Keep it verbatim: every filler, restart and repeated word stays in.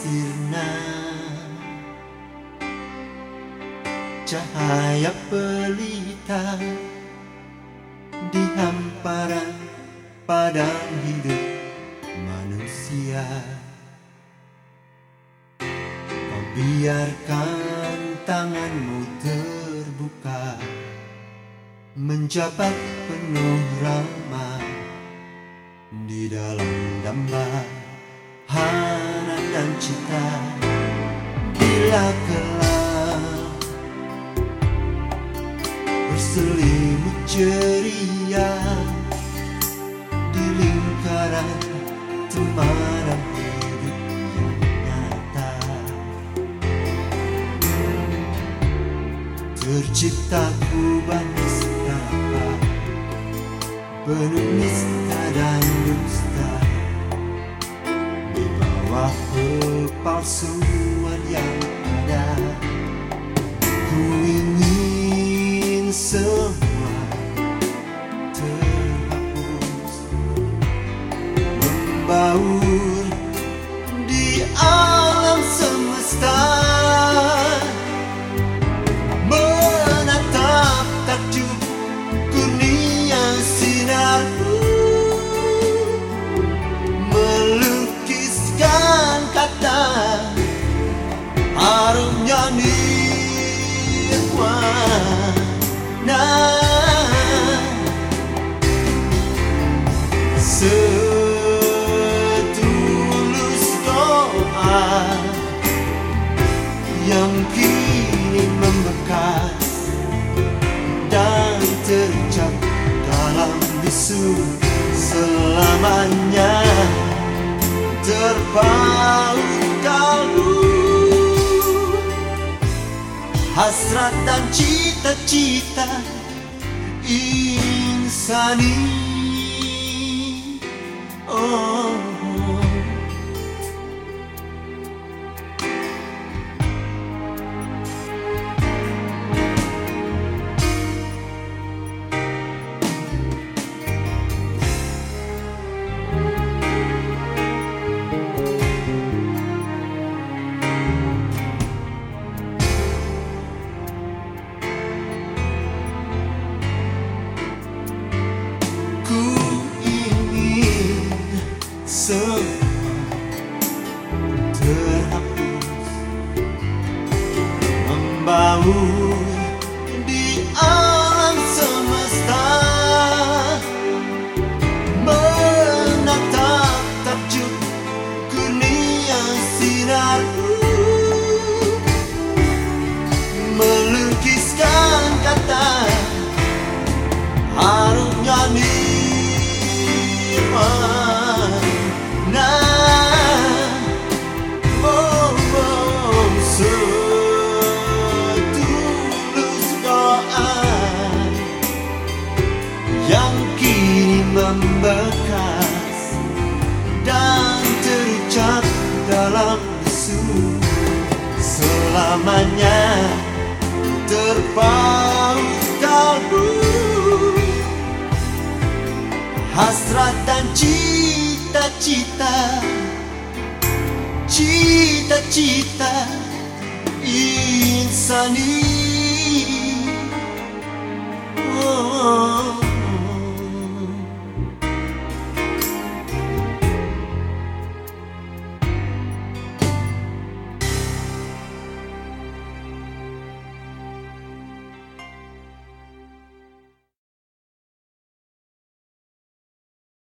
sirna, cahaya pelita di hamparan padang hidup manusia. Kau biarkan tanganmu terbuka, menjabat penuh ramah di dalam dambaan dan cita. Bila kelak berselimut ceria di lingkaran temaram hidup yang nyata, tercipta kubah nistapa, penuh nista dan dusta, di bawah kepalsuan yang ada. Ku ingin semua terhapus, membaur di alam semesta, menatap takjub kurnia sinarku, melukiskan kata harumnya nirwana. Setulus doa yang kini membekas dan tercap dalam bisu selamanya, terpaut kalbu, hasrat dan cita-cita insani. Oh, semua terhapus, membaur di alam semesta, menatap takjub kurnia sinarku, melukiskan kata harumnya nirwana. Yang kini membekas dan terucap dalam bisu selamanya, terpaut kalbu, hasrat dan cita-cita, cita-cita insani.